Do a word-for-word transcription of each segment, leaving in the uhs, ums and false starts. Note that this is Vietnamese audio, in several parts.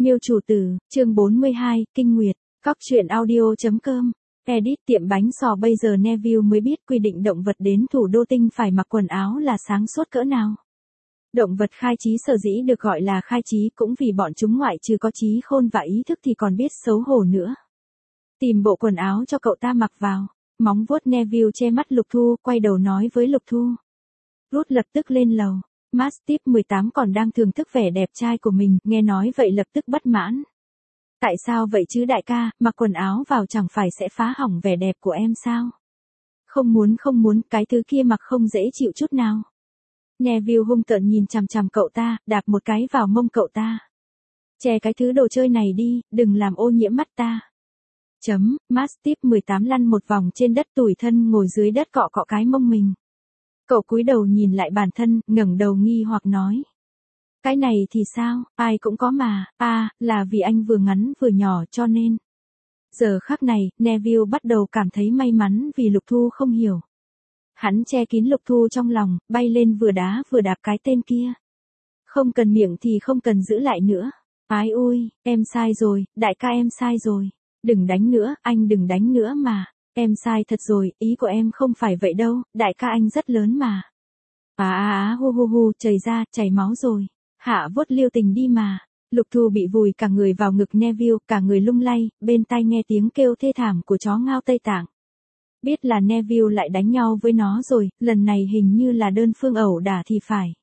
Miêu chủ tử, chương bốn mươi hai, Kinh Nguyệt, Cóc truyện audio.com. Edit tiệm bánh sò bây giờ Neville mới biết quy định động vật đến thủ đô tinh phải mặc quần áo là sáng suốt cỡ nào. Động vật khai trí sở dĩ được gọi là khai trí cũng vì bọn chúng ngoại trừ có trí khôn và ý thức thì còn biết xấu hổ nữa. Tìm bộ quần áo cho cậu ta mặc vào, móng vuốt Neville che mắt Lục Thu, quay đầu nói với Lục Thu. Rút lập tức lên lầu. Mastiff mười tám còn đang thưởng thức vẻ đẹp trai của mình, nghe nói vậy lập tức bất mãn. Tại sao vậy chứ đại ca, mặc quần áo vào chẳng phải sẽ phá hỏng vẻ đẹp của em sao? Không muốn không muốn, cái thứ kia mặc không dễ chịu chút nào. Neville hung tợn nhìn chằm chằm cậu ta, đạp một cái vào mông cậu ta. Che cái thứ đồ chơi này đi, đừng làm ô nhiễm mắt ta. Chấm, Mastiff mười tám lăn một vòng trên đất tủi thân ngồi dưới đất cọ cọ cái mông mình. Cậu cúi đầu nhìn lại bản thân, ngẩng đầu nghi hoặc nói. Cái này thì sao, ai cũng có mà, à, là vì anh vừa ngắn vừa nhỏ cho nên. Giờ khắc này, Neville bắt đầu cảm thấy may mắn vì Lục Thu không hiểu. Hắn che kín Lục Thu trong lòng, bay lên vừa đá vừa đạp cái tên kia. Không cần miệng thì không cần giữ lại nữa. Ái ôi, em sai rồi, đại ca em sai rồi. Đừng đánh nữa, anh đừng đánh nữa mà. Em sai thật rồi, ý của em không phải vậy đâu, đại ca anh rất lớn mà. À à à hu hu hu, chảy ra, chảy máu rồi. Hạ vuốt liêu tình đi mà. Lục Thu bị vùi cả người vào ngực Neville, cả người lung lay, bên tai nghe tiếng kêu thê thảm của chó ngao Tây Tạng. Biết là Neville lại đánh nhau với nó rồi, lần này hình như là đơn phương ẩu đả thì phải.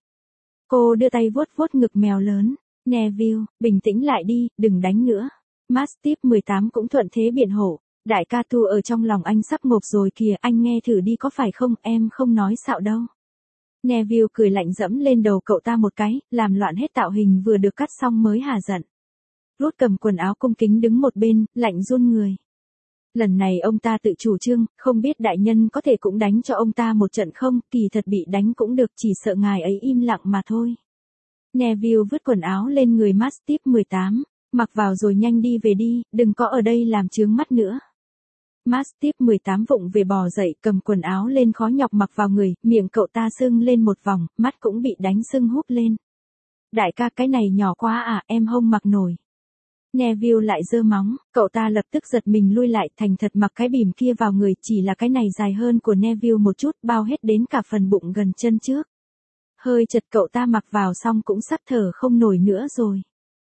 Cô đưa tay vuốt vuốt ngực mèo lớn. Neville, bình tĩnh lại đi, đừng đánh nữa. Mastiff mười tám cũng thuận thế biện hộ. Đại ca Thu ở trong lòng anh sắp ngộp rồi kìa, anh nghe thử đi có phải không, em không nói xạo đâu. Neville cười lạnh dẫm lên đầu cậu ta một cái, làm loạn hết tạo hình vừa được cắt xong mới hả giận. Rút cầm quần áo cung kính đứng một bên, lạnh run người. Lần này ông ta tự chủ trương, không biết đại nhân có thể cũng đánh cho ông ta một trận không, kỳ thật bị đánh cũng được, chỉ sợ ngài ấy im lặng mà thôi. Neville vứt quần áo lên người Mastiff mười tám, mặc vào rồi nhanh đi về đi, đừng có ở đây làm chướng mắt nữa. Mastiff mười tám vụng về bò dậy, cầm quần áo lên khó nhọc mặc vào người, miệng cậu ta sưng lên một vòng, mắt cũng bị đánh sưng húp lên. Đại ca cái này nhỏ quá à, em không mặc nổi. Neville lại giơ móng, cậu ta lập tức giật mình lui lại, thành thật mặc cái bìm kia vào người, chỉ là cái này dài hơn của Neville một chút, bao hết đến cả phần bụng gần chân trước. Hơi chật cậu ta mặc vào xong cũng sắp thở không nổi nữa rồi.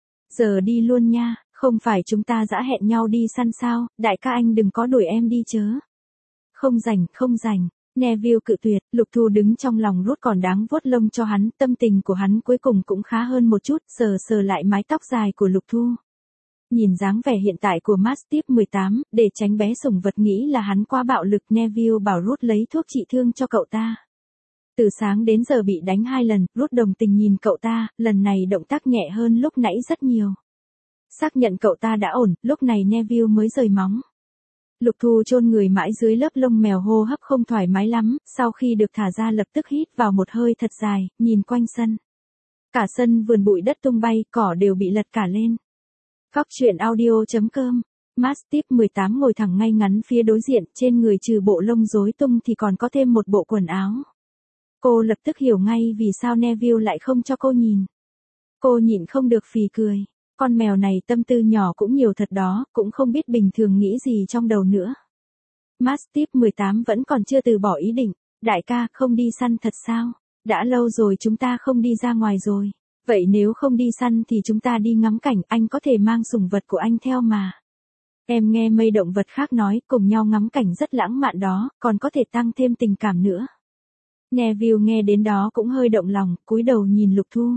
Giờ đi luôn nha. Không phải chúng ta đã hẹn nhau đi săn sao, đại ca anh đừng có đuổi em đi chớ. Không rảnh, không rảnh. Neville cự tuyệt, Lục Thu đứng trong lòng Rút còn đáng vuốt lông cho hắn, tâm tình của hắn cuối cùng cũng khá hơn một chút, sờ sờ lại mái tóc dài của Lục Thu. Nhìn dáng vẻ hiện tại của Mastiff mười tám, để tránh bé sủng vật nghĩ là hắn quá bạo lực, Neville bảo Rút lấy thuốc trị thương cho cậu ta. Từ sáng đến giờ bị đánh hai lần, Rút đồng tình nhìn cậu ta, lần này động tác nhẹ hơn lúc nãy rất nhiều. Xác nhận cậu ta đã ổn, lúc này Neville mới rời móng. Lục Thu chôn người mãi dưới lớp lông mèo, hô hấp không thoải mái lắm, sau khi được thả ra lập tức hít vào một hơi thật dài, nhìn quanh sân. Cả sân vườn bụi đất tung bay, cỏ đều bị lật cả lên. Cóc truyện audio.com. Mastiff mười tám ngồi thẳng ngay ngắn phía đối diện, trên người trừ bộ lông rối tung thì còn có thêm một bộ quần áo. Cô lập tức hiểu ngay vì sao Neville lại không cho cô nhìn. Cô nhịn không được phì cười. Con mèo này tâm tư nhỏ cũng nhiều thật đó, cũng không biết bình thường nghĩ gì trong đầu nữa. Mastiff mười tám vẫn còn chưa từ bỏ ý định. Đại ca, không đi săn thật sao? Đã lâu rồi chúng ta không đi ra ngoài rồi. Vậy nếu không đi săn thì chúng ta đi ngắm cảnh, anh có thể mang sủng vật của anh theo mà. Em nghe mấy động vật khác nói, cùng nhau ngắm cảnh rất lãng mạn đó, còn có thể tăng thêm tình cảm nữa. Neville nghe đến đó cũng hơi động lòng, cúi đầu nhìn Lục Thu.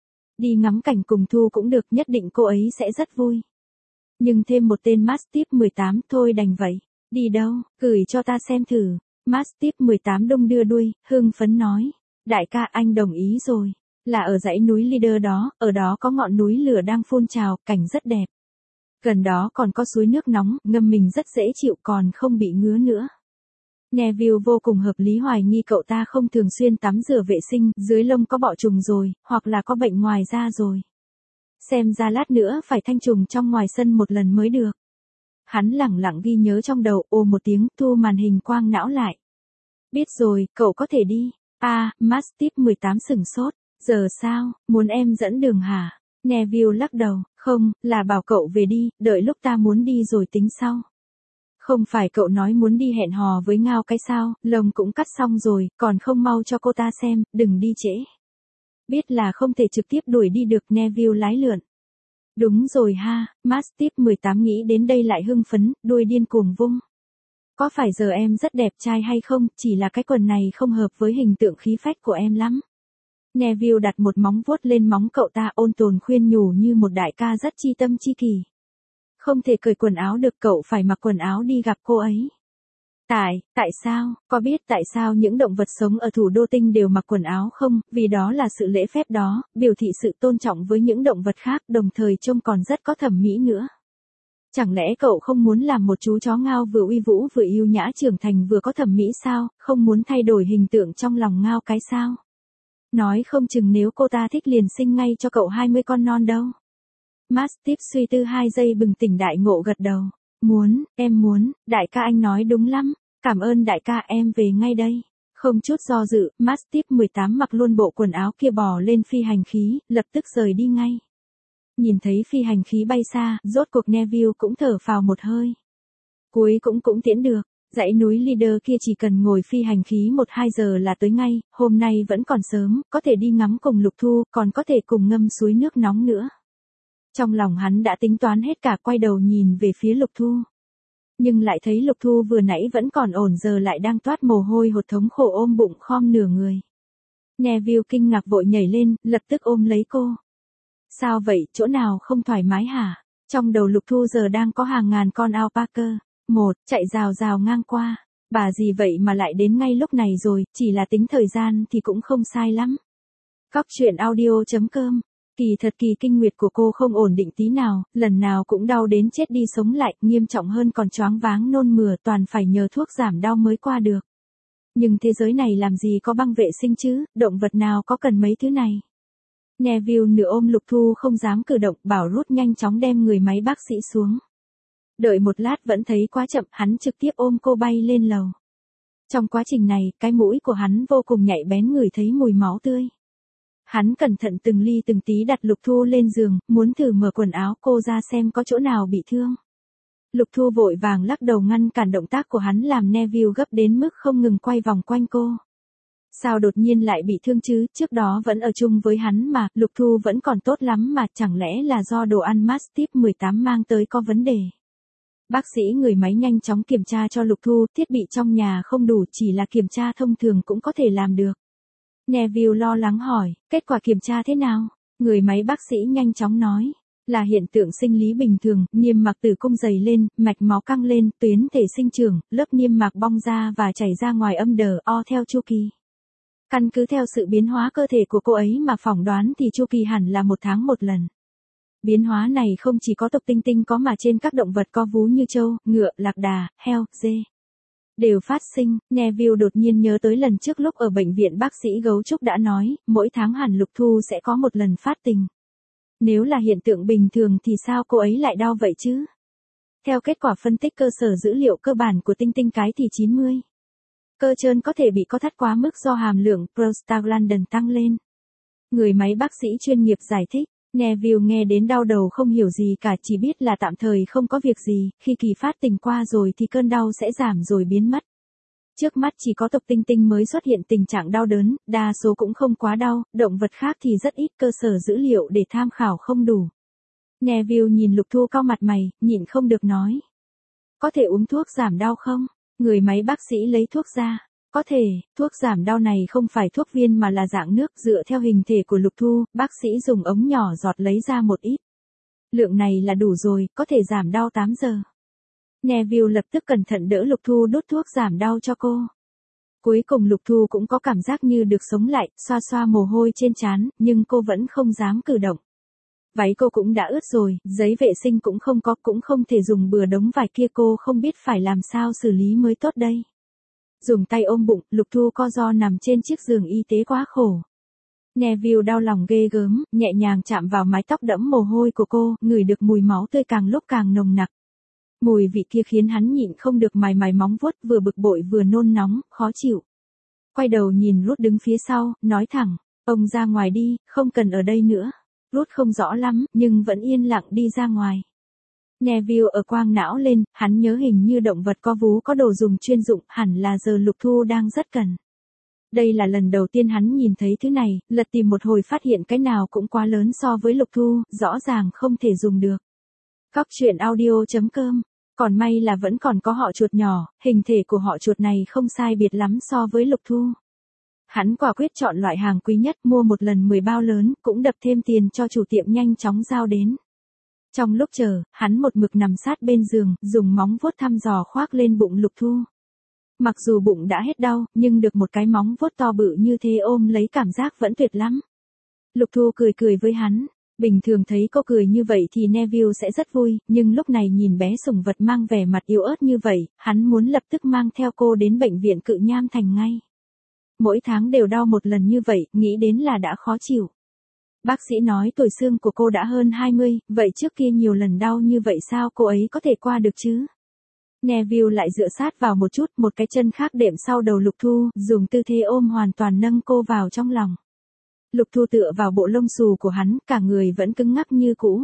Đi ngắm cảnh cùng Thu cũng được, nhất định cô ấy sẽ rất vui. Nhưng thêm một tên Mastiff mười tám thôi đành vậy. Đi đâu, gửi cho ta xem thử. Mastiff mười tám đung đưa đuôi, hưng phấn nói. Đại ca anh đồng ý rồi. Là ở dãy núi Leader đó, ở đó có ngọn núi lửa đang phun trào, cảnh rất đẹp. Gần đó còn có suối nước nóng, ngâm mình rất dễ chịu còn không bị ngứa nữa. Neville vô cùng hợp lý hoài nghi cậu ta không thường xuyên tắm rửa vệ sinh, dưới lông có bọ trùng rồi, hoặc là có bệnh ngoài da rồi. Xem ra lát nữa phải thanh trùng trong ngoài sân một lần mới được. Hắn lẳng lặng ghi nhớ trong đầu, ồ một tiếng, thu màn hình quang não lại. Biết rồi, cậu có thể đi. À, Mastiff mười tám sửng sốt. Giờ sao, muốn em dẫn đường hả? Neville lắc đầu, Không, là bảo cậu về đi, đợi lúc ta muốn đi rồi tính sau. Không phải cậu nói muốn đi hẹn hò với Ngao cái sao, lồng cũng cắt xong rồi, còn không mau cho cô ta xem, đừng đi trễ. Biết là không thể trực tiếp đuổi đi được, Neville lái lượn. Đúng rồi ha, Mastiff mười tám nghĩ đến đây lại hưng phấn, đuôi điên cuồng vung. Có phải giờ em rất đẹp trai hay không, chỉ là cái quần này không hợp với hình tượng khí phách của em lắm. Neville đặt một móng vuốt lên móng cậu ta, ôn tồn khuyên nhủ như một đại ca rất chi tâm chi kỳ. Không thể cởi quần áo được, cậu phải mặc quần áo đi gặp cô ấy. Tại, tại sao, có biết tại sao những động vật sống ở thủ đô tinh đều mặc quần áo không? Vì đó là sự lễ phép đó, biểu thị sự tôn trọng với những động vật khác, đồng thời trông còn rất có thẩm mỹ nữa. Chẳng lẽ cậu không muốn làm một chú chó Ngao vừa uy vũ vừa yêu nhã trưởng thành vừa có thẩm mỹ sao, không muốn thay đổi hình tượng trong lòng Ngao cái sao? Nói không chừng nếu cô ta thích liền sinh ngay cho cậu hai mươi con non đâu. Mastiff suy tư hai giây bừng tỉnh đại ngộ gật đầu. Muốn, em muốn, đại ca anh nói đúng lắm. Cảm ơn đại ca, em về ngay đây. Không chút do dự, Mastiff mười tám mặc luôn bộ quần áo kia bò lên phi hành khí, lập tức rời đi ngay. Nhìn thấy phi hành khí bay xa, rốt cuộc Neville cũng thở phào một hơi. Cuối cũng cũng tiễn được. Dãy núi Leader kia chỉ cần ngồi phi hành khí một hai giờ là tới ngay, hôm nay vẫn còn sớm, có thể đi ngắm cùng Lục Thu, còn có thể cùng ngâm suối nước nóng nữa. Trong lòng hắn đã tính toán hết cả, quay đầu nhìn về phía Lục Thu. Nhưng lại thấy Lục Thu vừa nãy vẫn còn ổn, giờ lại đang toát mồ hôi hột thống khổ ôm bụng khom nửa người. Neville kinh ngạc vội nhảy lên, lập tức ôm lấy cô. Sao vậy, chỗ nào không thoải mái hả? Trong đầu Lục Thu giờ đang có hàng ngàn con alpaca. Một, chạy rào rào ngang qua. Bà gì vậy mà lại đến ngay lúc này rồi, chỉ là tính thời gian thì cũng không sai lắm. Cóc truyện audio chấm com. Kỳ thật kỳ kinh nguyệt của cô không ổn định tí nào, lần nào cũng đau đến chết đi sống lại, nghiêm trọng hơn còn choáng váng nôn mửa, toàn phải nhờ thuốc giảm đau mới qua được. Nhưng thế giới này làm gì có băng vệ sinh chứ, động vật nào có cần mấy thứ này. Neville nửa ôm Lục Thu không dám cử động, bảo rút nhanh chóng đem người máy bác sĩ xuống. Đợi một lát vẫn thấy quá chậm, hắn trực tiếp ôm cô bay lên lầu. Trong quá trình này, cái mũi của hắn vô cùng nhạy bén, ngửi thấy mùi máu tươi. Hắn cẩn thận từng ly từng tí đặt Lục Thu lên giường, muốn thử mở quần áo cô ra xem có chỗ nào bị thương. Lục Thu vội vàng lắc đầu ngăn cản động tác của hắn, làm Neville gấp đến mức không ngừng quay vòng quanh cô. Sao đột nhiên lại bị thương chứ, trước đó vẫn ở chung với hắn mà, Lục Thu vẫn còn tốt lắm mà, chẳng lẽ là do đồ ăn Mastiff mười tám mang tới có vấn đề. Bác sĩ người máy nhanh chóng kiểm tra cho Lục Thu, thiết bị trong nhà không đủ, chỉ là kiểm tra thông thường cũng có thể làm được. Neville lo lắng hỏi, kết quả kiểm tra thế nào? Người máy bác sĩ nhanh chóng nói, là hiện tượng sinh lý bình thường, niêm mạc tử cung dày lên, mạch máu căng lên, tuyến thể sinh trưởng, lớp niêm mạc bong ra và chảy ra ngoài âm đờ o theo chu kỳ. Căn cứ theo sự biến hóa cơ thể của cô ấy mà phỏng đoán thì chu kỳ hẳn là một tháng một lần. Biến hóa này không chỉ có tộc tinh tinh có mà trên các động vật có vú như trâu, ngựa, lạc đà, heo, dê đều phát sinh. Neville đột nhiên nhớ tới lần trước lúc ở bệnh viện bác sĩ gấu trúc đã nói, mỗi tháng hẳn Lục Thu sẽ có một lần phát tình. Nếu là hiện tượng bình thường thì sao cô ấy lại đau vậy chứ? Theo kết quả phân tích cơ sở dữ liệu cơ bản của tinh tinh cái thì chín mươi. Cơ trơn có thể bị co thắt quá mức do hàm lượng prostaglandin tăng lên. Người máy bác sĩ chuyên nghiệp giải thích. Neville nghe đến đau đầu không hiểu gì cả, chỉ biết là tạm thời không có việc gì, khi kỳ phát tình qua rồi thì cơn đau sẽ giảm rồi biến mất. Trước mắt chỉ có tộc tinh tinh mới xuất hiện tình trạng đau đớn, đa số cũng không quá đau, động vật khác thì rất ít, cơ sở dữ liệu để tham khảo không đủ. Neville nhìn Lục Thu cau mặt mày, nhịn không được nói. Có thể uống thuốc giảm đau không? Người máy bác sĩ lấy thuốc ra. Có thể, thuốc giảm đau này không phải thuốc viên mà là dạng nước, dựa theo hình thể của Lục Thu, bác sĩ dùng ống nhỏ giọt lấy ra một ít. Lượng này là đủ rồi, có thể giảm đau tám giờ. Neville lập tức cẩn thận đỡ Lục Thu đốt thuốc giảm đau cho cô. Cuối cùng Lục Thu cũng có cảm giác như được sống lại, xoa xoa mồ hôi trên trán, nhưng cô vẫn không dám cử động. Váy cô cũng đã ướt rồi, giấy vệ sinh cũng không có, cũng không thể dùng bừa đống vải kia, cô không biết phải làm sao xử lý mới tốt đây. Dùng tay ôm bụng, Lục Thu co ro nằm trên chiếc giường y tế quá khổ. Neville đau lòng ghê gớm, nhẹ nhàng chạm vào mái tóc đẫm mồ hôi của cô, ngửi được mùi máu tươi càng lúc càng nồng nặc. Mùi vị kia khiến hắn nhịn không được mài mài móng vuốt, vừa bực bội vừa nôn nóng, khó chịu. Quay đầu nhìn Ruth đứng phía sau, nói thẳng, ông ra ngoài đi, không cần ở đây nữa. Ruth không rõ lắm, nhưng vẫn yên lặng đi ra ngoài. Neville ở quang não lên, hắn nhớ hình như động vật có vú có đồ dùng chuyên dụng, hẳn là giờ Lục Thu đang rất cần. Đây là lần đầu tiên hắn nhìn thấy thứ này, lật tìm một hồi phát hiện cái nào cũng quá lớn so với Lục Thu, rõ ràng không thể dùng được. Cóc truyện audio chấm com. Còn may là vẫn còn có họ chuột nhỏ, hình thể của họ chuột này không sai biệt lắm so với Lục Thu. Hắn quả quyết chọn loại hàng quý nhất, mua một lần mười bao lớn, cũng đập thêm tiền cho chủ tiệm nhanh chóng giao đến. Trong lúc chờ, hắn một mực nằm sát bên giường, dùng móng vuốt thăm dò khoác lên bụng Lục Thu. Mặc dù bụng đã hết đau, nhưng được một cái móng vuốt to bự như thế ôm lấy cảm giác vẫn tuyệt lắm. Lục Thu cười cười với hắn. Bình thường thấy cô cười như vậy thì Neville sẽ rất vui, nhưng lúc này nhìn bé sủng vật mang vẻ mặt yếu ớt như vậy, hắn muốn lập tức mang theo cô đến bệnh viện Cự Nham Thành ngay. Mỗi tháng đều đau một lần như vậy, nghĩ đến là đã khó chịu. Bác sĩ nói tuổi xương của cô đã hơn hai mươi, vậy trước kia nhiều lần đau như vậy sao cô ấy có thể qua được chứ? Neville lại dựa sát vào một chút, một cái chân khác đệm sau đầu Lục Thu, dùng tư thế ôm hoàn toàn nâng cô vào trong lòng. Lục Thu tựa vào bộ lông xù của hắn, cả người vẫn cứng ngắc như cũ.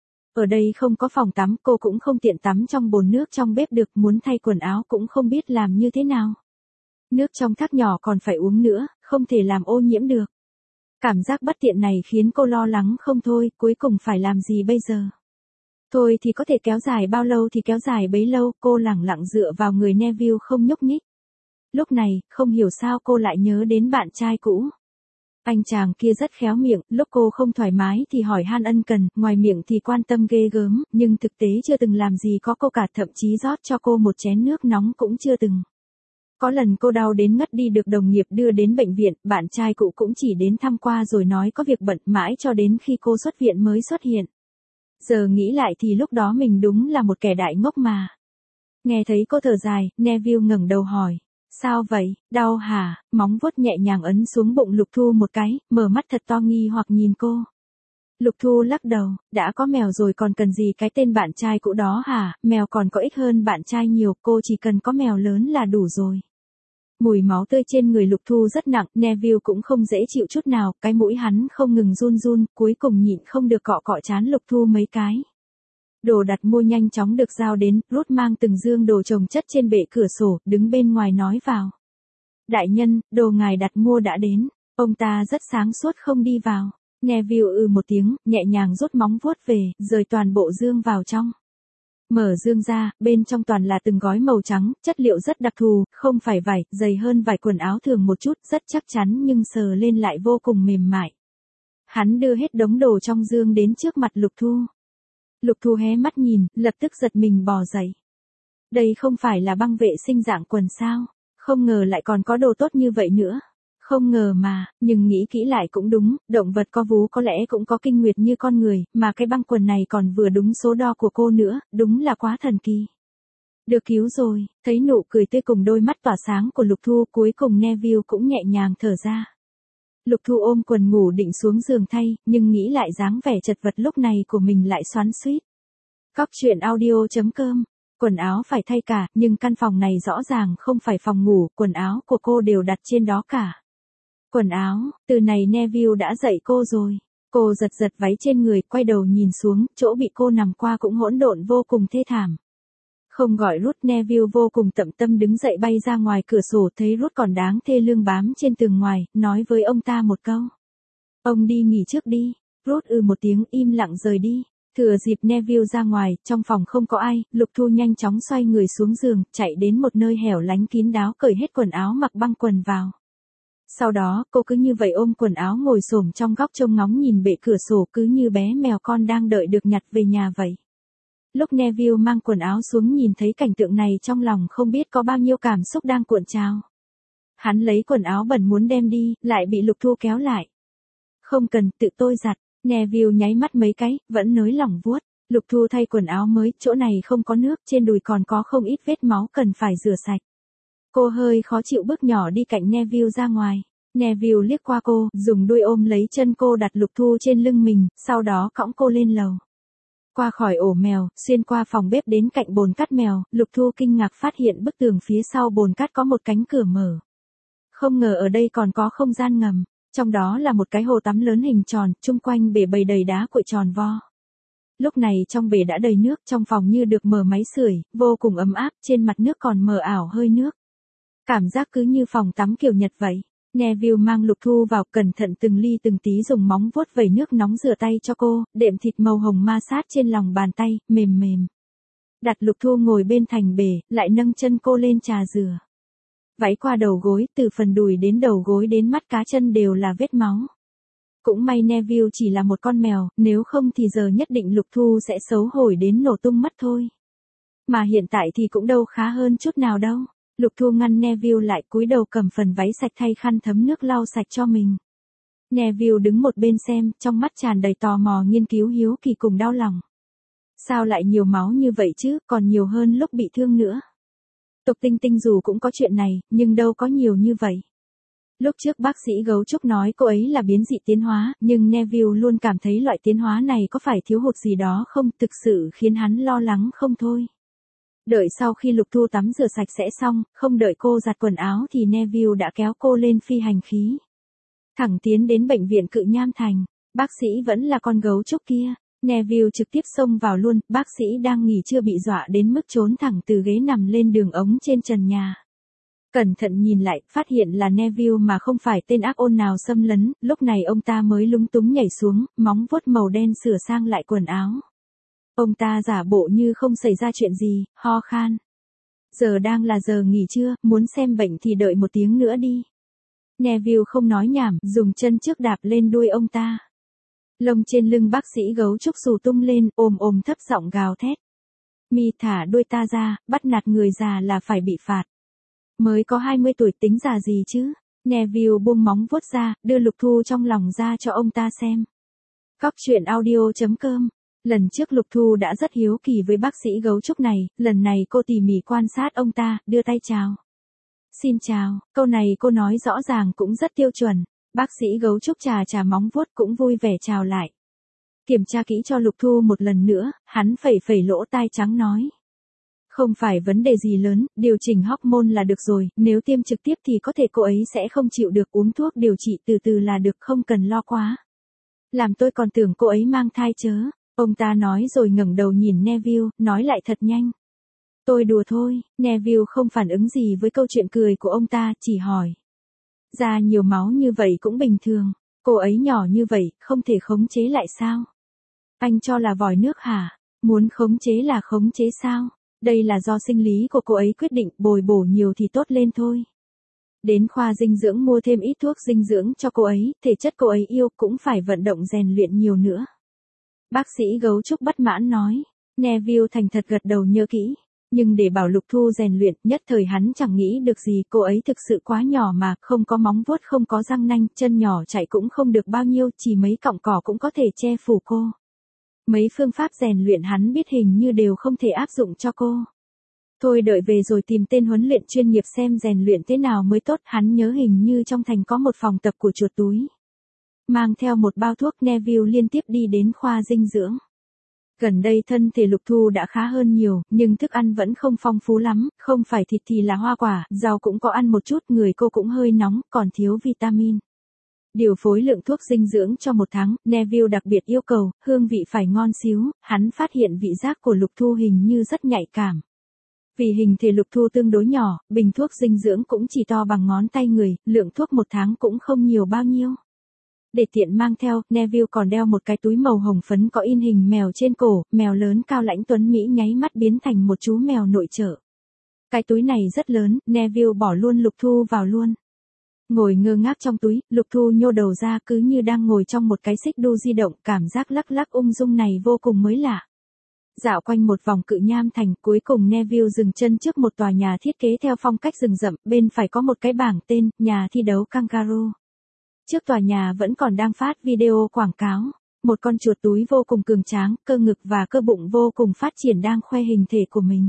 Ở đây không có phòng tắm, cô cũng không tiện tắm trong bồn nước trong bếp được, muốn thay quần áo cũng không biết làm như thế nào. Nước trong thác nhỏ còn phải uống nữa, không thể làm ô nhiễm được. Cảm giác bất tiện này khiến cô lo lắng không thôi, cuối cùng phải làm gì bây giờ? Thôi thì có thể kéo dài bao lâu thì kéo dài bấy lâu, cô lẳng lặng dựa vào người Neville không nhúc nhích. Lúc này, không hiểu sao cô lại nhớ đến bạn trai cũ. Anh chàng kia rất khéo miệng, lúc cô không thoải mái thì hỏi han ân cần, ngoài miệng thì quan tâm ghê gớm, nhưng thực tế chưa từng làm gì có cô cả, thậm chí rót cho cô một chén nước nóng cũng chưa từng. Có lần cô đau đến ngất đi được đồng nghiệp đưa đến bệnh viện, bạn trai cũ cũng chỉ đến thăm qua rồi nói có việc bận, mãi cho đến khi cô xuất viện mới xuất hiện. Giờ nghĩ lại thì lúc đó mình đúng là một kẻ đại ngốc mà. Nghe thấy cô thở dài, Neville ngẩng đầu hỏi. Sao vậy, đau hả? Móng vuốt nhẹ nhàng ấn xuống bụng Lục Thu một cái, mở mắt thật to nghi hoặc nhìn cô. Lục Thu lắc đầu, đã có mèo rồi còn cần gì cái tên bạn trai cũ đó hả? Mèo còn có ích hơn bạn trai nhiều, cô chỉ cần có mèo lớn là đủ rồi. Mùi máu tươi trên người Lục Thu rất nặng, Neville cũng không dễ chịu chút nào, cái mũi hắn không ngừng run run, cuối cùng nhịn không được cọ cọ trán Lục Thu mấy cái. Đồ đặt mua nhanh chóng được giao đến, Ruth mang từng dương đồ chồng chất trên bệ cửa sổ, đứng bên ngoài nói vào. Đại nhân, đồ ngài đặt mua đã đến, ông ta rất sáng suốt không đi vào. Neville ừ một tiếng, nhẹ nhàng rút móng vuốt về, rời toàn bộ dương vào trong. Mở dương ra, bên trong toàn là từng gói màu trắng, chất liệu rất đặc thù, không phải vải, dày hơn vải quần áo thường một chút, rất chắc chắn nhưng sờ lên lại vô cùng mềm mại. Hắn đưa hết đống đồ trong dương đến trước mặt Lục Thu. Lục Thu hé mắt nhìn, lập tức giật mình bò dậy. Đây không phải là băng vệ sinh dạng quần sao? Không ngờ lại còn có đồ tốt như vậy nữa. Không ngờ mà, nhưng nghĩ kỹ lại cũng đúng, động vật có vú có lẽ cũng có kinh nguyệt như con người, mà cái băng quần này còn vừa đúng số đo của cô nữa, đúng là quá thần kỳ. Được cứu rồi, thấy nụ cười tươi cùng đôi mắt tỏa sáng của Lục Thu, cuối cùng Neville cũng nhẹ nhàng thở ra. Lục Thu ôm quần ngủ định xuống giường thay, nhưng nghĩ lại dáng vẻ chật vật lúc này của mình lại xoắn xuýt. Cóc truyện audio chấm com. Quần áo phải thay cả, nhưng căn phòng này rõ ràng không phải phòng ngủ, quần áo của cô đều đặt trên đó cả. Quần áo, từ này Neville đã dạy cô rồi. Cô giật giật váy trên người, quay đầu nhìn xuống, chỗ bị cô nằm qua cũng hỗn độn vô cùng thê thảm. Không gọi Ruth, Neville vô cùng tận tâm đứng dậy bay ra ngoài cửa sổ, thấy Ruth còn đáng thê lương bám trên tường ngoài, nói với ông ta một câu. Ông đi nghỉ trước đi. Ruth ừ một tiếng im lặng rời đi. Thừa dịp Neville ra ngoài, trong phòng không có ai, Lục Thu nhanh chóng xoay người xuống giường, chạy đến một nơi hẻo lánh kín đáo cởi hết quần áo mặc băng quần vào. Sau đó, cô cứ như vậy ôm quần áo ngồi xổm trong góc trông ngóng nhìn bệ cửa sổ cứ như bé mèo con đang đợi được nhặt về nhà vậy. Lúc Neville mang quần áo xuống nhìn thấy cảnh tượng này trong lòng không biết có bao nhiêu cảm xúc đang cuộn trào. Hắn lấy quần áo bẩn muốn đem đi, lại bị Lục Thu kéo lại. Không cần, tự tôi giặt. Neville nháy mắt mấy cái, vẫn nới lỏng vuốt. Lục Thu thay quần áo mới, chỗ này không có nước, trên đùi còn có không ít vết máu cần phải rửa sạch. Cô hơi khó chịu bước nhỏ đi cạnh Neville ra ngoài. Neville liếc qua cô, dùng đuôi ôm lấy chân cô đặt Lục Thu trên lưng mình, sau đó cõng cô lên lầu. Qua khỏi ổ mèo, xuyên qua phòng bếp đến cạnh bồn cắt mèo, Lục Thu kinh ngạc phát hiện bức tường phía sau bồn cắt có một cánh cửa mở. Không ngờ ở đây còn có không gian ngầm. Trong đó là một cái hồ tắm lớn hình tròn, chung quanh bể bầy đầy đá cuội tròn vo. Lúc này trong bể đã đầy nước, trong phòng như được mở máy sưởi, vô cùng ấm áp, trên mặt nước còn mờ ảo hơi nước. Cảm giác cứ như phòng tắm kiểu Nhật vậy. Neville mang Lục Thu vào, cẩn thận từng ly từng tí dùng móng vuốt vẩy nước nóng rửa tay cho cô, đệm thịt màu hồng ma sát trên lòng bàn tay, mềm mềm. Đặt Lục Thu ngồi bên thành bể, lại nâng chân cô lên trà rửa. Váy qua đầu gối, từ phần đùi đến đầu gối đến mắt cá chân đều là vết máu. Cũng may Neville chỉ là một con mèo, nếu không thì giờ nhất định Lục Thu sẽ xấu hổ đến nổ tung mất thôi. Mà hiện tại thì cũng đâu khá hơn chút nào đâu. Lục Thu ngăn Neville lại, cúi đầu cầm phần váy sạch thay khăn thấm nước lau sạch cho mình. Neville đứng một bên xem, trong mắt tràn đầy tò mò nghiên cứu hiếu kỳ cùng đau lòng. Sao lại nhiều máu như vậy chứ, còn nhiều hơn lúc bị thương nữa. Tục Tinh Tinh dù cũng có chuyện này, nhưng đâu có nhiều như vậy. Lúc trước bác sĩ gấu trúc nói cô ấy là biến dị tiến hóa, nhưng Neville luôn cảm thấy loại tiến hóa này có phải thiếu hụt gì đó không, thực sự khiến hắn lo lắng không thôi. Đợi sau khi Lục Thu tắm rửa sạch sẽ xong, không đợi cô giặt quần áo thì Neville đã kéo cô lên phi hành khí. Thẳng tiến đến bệnh viện Cự Nham Thành, bác sĩ vẫn là con gấu trúc kia. Neville trực tiếp xông vào luôn, bác sĩ đang nghỉ trưa bị dọa đến mức trốn thẳng từ ghế nằm lên đường ống trên trần nhà. Cẩn thận nhìn lại, phát hiện là Neville mà không phải tên ác ôn nào xâm lấn, lúc này ông ta mới lúng túng nhảy xuống, móng vuốt màu đen sửa sang lại quần áo. Ông ta giả bộ như không xảy ra chuyện gì, ho khan. Giờ đang là giờ nghỉ trưa, muốn xem bệnh thì đợi một tiếng nữa đi. Neville không nói nhảm, dùng chân trước đạp lên đuôi ông ta. Lông trên lưng bác sĩ gấu trúc xù tung lên, ồm ồm thấp giọng gào thét. Mi thả đuôi ta ra, bắt nạt người già là phải bị phạt. Mới có hai mươi tuổi tính già gì chứ? Neville buông móng vuốt ra, đưa Lục Thu trong lòng ra cho ông ta xem. Cóc truyện audio chấm com. Lần trước Lục Thu đã rất hiếu kỳ với bác sĩ gấu trúc này, lần này cô tỉ mỉ quan sát ông ta, đưa tay chào. Xin chào, câu này cô nói rõ ràng cũng rất tiêu chuẩn. Bác sĩ gấu trúc trà trà móng vuốt cũng vui vẻ chào lại. Kiểm tra kỹ cho Lục Thu một lần nữa, hắn phẩy phẩy lỗ tai trắng nói. Không phải vấn đề gì lớn, điều chỉnh hormone là được rồi, nếu tiêm trực tiếp thì có thể cô ấy sẽ không chịu được, uống thuốc điều trị từ từ là được, không cần lo quá. Làm tôi còn tưởng cô ấy mang thai chớ, ông ta nói rồi ngẩng đầu nhìn Neville, nói lại thật nhanh. Tôi đùa thôi, Neville không phản ứng gì với câu chuyện cười của ông ta, chỉ hỏi. Ra nhiều máu như vậy cũng bình thường, cô ấy nhỏ như vậy, không thể khống chế lại sao? Anh cho là vòi nước hả? Muốn khống chế là khống chế sao? Đây là do sinh lý của cô ấy quyết định, bồi bổ nhiều thì tốt lên thôi. Đến khoa dinh dưỡng mua thêm ít thuốc dinh dưỡng cho cô ấy, thể chất cô ấy yêu cũng phải vận động rèn luyện nhiều nữa. Bác sĩ gấu trúc bất mãn nói. Neville thành thật gật đầu nhớ kỹ. Nhưng để bảo Lục Thu rèn luyện, nhất thời hắn chẳng nghĩ được gì, cô ấy thực sự quá nhỏ mà, không có móng vuốt, không có răng nanh, chân nhỏ chạy cũng không được bao nhiêu, chỉ mấy cọng cỏ cũng có thể che phủ cô. Mấy phương pháp rèn luyện hắn biết hình như đều không thể áp dụng cho cô. Thôi đợi về rồi tìm tên huấn luyện chuyên nghiệp xem rèn luyện thế nào mới tốt, hắn nhớ hình như trong thành có một phòng tập của chuột túi. Mang theo một bao thuốc, Neville liên tiếp đi đến khoa dinh dưỡng. Gần đây thân thể Lục Thu đã khá hơn nhiều, nhưng thức ăn vẫn không phong phú lắm, không phải thịt thì là hoa quả, rau cũng có ăn một chút, người cô cũng hơi nóng, còn thiếu vitamin. Điều phối lượng thuốc dinh dưỡng cho một tháng, Neville đặc biệt yêu cầu, hương vị phải ngon xíu, hắn phát hiện vị giác của Lục Thu hình như rất nhạy cảm. Vì hình thể Lục Thu tương đối nhỏ, bình thuốc dinh dưỡng cũng chỉ to bằng ngón tay người, lượng thuốc một tháng cũng không nhiều bao nhiêu. Để tiện mang theo, Neville còn đeo một cái túi màu hồng phấn có in hình mèo trên cổ, mèo lớn cao lãnh tuấn Mỹ nháy mắt biến thành một chú mèo nội trợ. Cái túi này rất lớn, Neville bỏ luôn Lục Thu vào luôn. Ngồi ngơ ngác trong túi, Lục Thu nhô đầu ra cứ như đang ngồi trong một cái xích đu di động, cảm giác lắc lắc ung dung này vô cùng mới lạ. Dạo quanh một vòng Cự Nham Thành, cuối cùng Neville dừng chân trước một tòa nhà thiết kế theo phong cách rừng rậm, bên phải có một cái bảng tên, nhà thi đấu Kangaroo. Trước tòa nhà vẫn còn đang phát video quảng cáo, một con chuột túi vô cùng cường tráng, cơ ngực và cơ bụng vô cùng phát triển đang khoe hình thể của mình.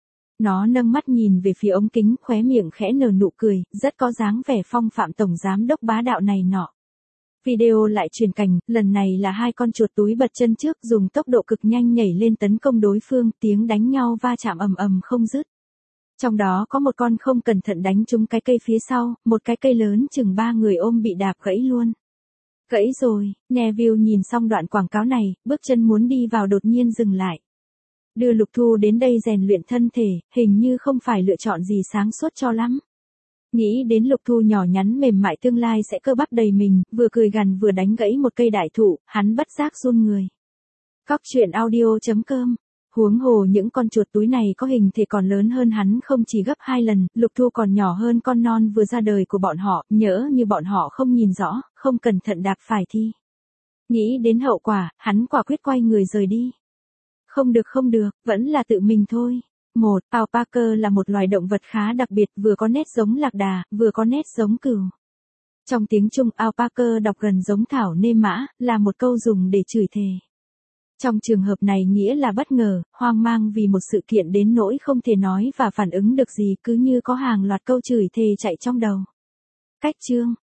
Nó nâng mắt nhìn về phía ống kính, khóe miệng khẽ nở nụ cười, rất có dáng vẻ phong phạm tổng giám đốc bá đạo này nọ. Video lại truyền cảnh, lần này là hai con chuột túi bật chân trước, dùng tốc độ cực nhanh nhảy lên tấn công đối phương, tiếng đánh nhau va chạm ầm ầm không dứt. Trong đó có một con không cẩn thận đánh trúng cái cây phía sau, một cái cây lớn chừng ba người ôm bị đạp gãy luôn. Gãy rồi, Neville nhìn xong đoạn quảng cáo này, bước chân muốn đi vào đột nhiên dừng lại. Đưa Lục Thu đến đây rèn luyện thân thể, hình như không phải lựa chọn gì sáng suốt cho lắm. Nghĩ đến Lục Thu nhỏ nhắn mềm mại tương lai sẽ cơ bắp đầy mình, vừa cười gằn vừa đánh gãy một cây đại thụ, hắn bất giác run người. Cóc truyện audio chấm com. Huống hồ những con chuột túi này có hình thể còn lớn hơn hắn không chỉ gấp hai lần, Lục Thu còn nhỏ hơn con non vừa ra đời của bọn họ, nhỡ như bọn họ không nhìn rõ, không cẩn thận đạp phải thì. Nghĩ đến hậu quả, hắn quả quyết quay người rời đi. Không được không được, vẫn là tự mình thôi. Một, alpaca là một loài động vật khá đặc biệt, vừa có nét giống lạc đà, vừa có nét giống cừu. Trong tiếng Trung, alpaca đọc gần giống thảo nê mã, là một câu dùng để chửi thề. Trong trường hợp này nghĩa là bất ngờ, hoang mang vì một sự kiện đến nỗi không thể nói và phản ứng được gì, cứ như có hàng loạt câu chửi thề chạy trong đầu. Cách chương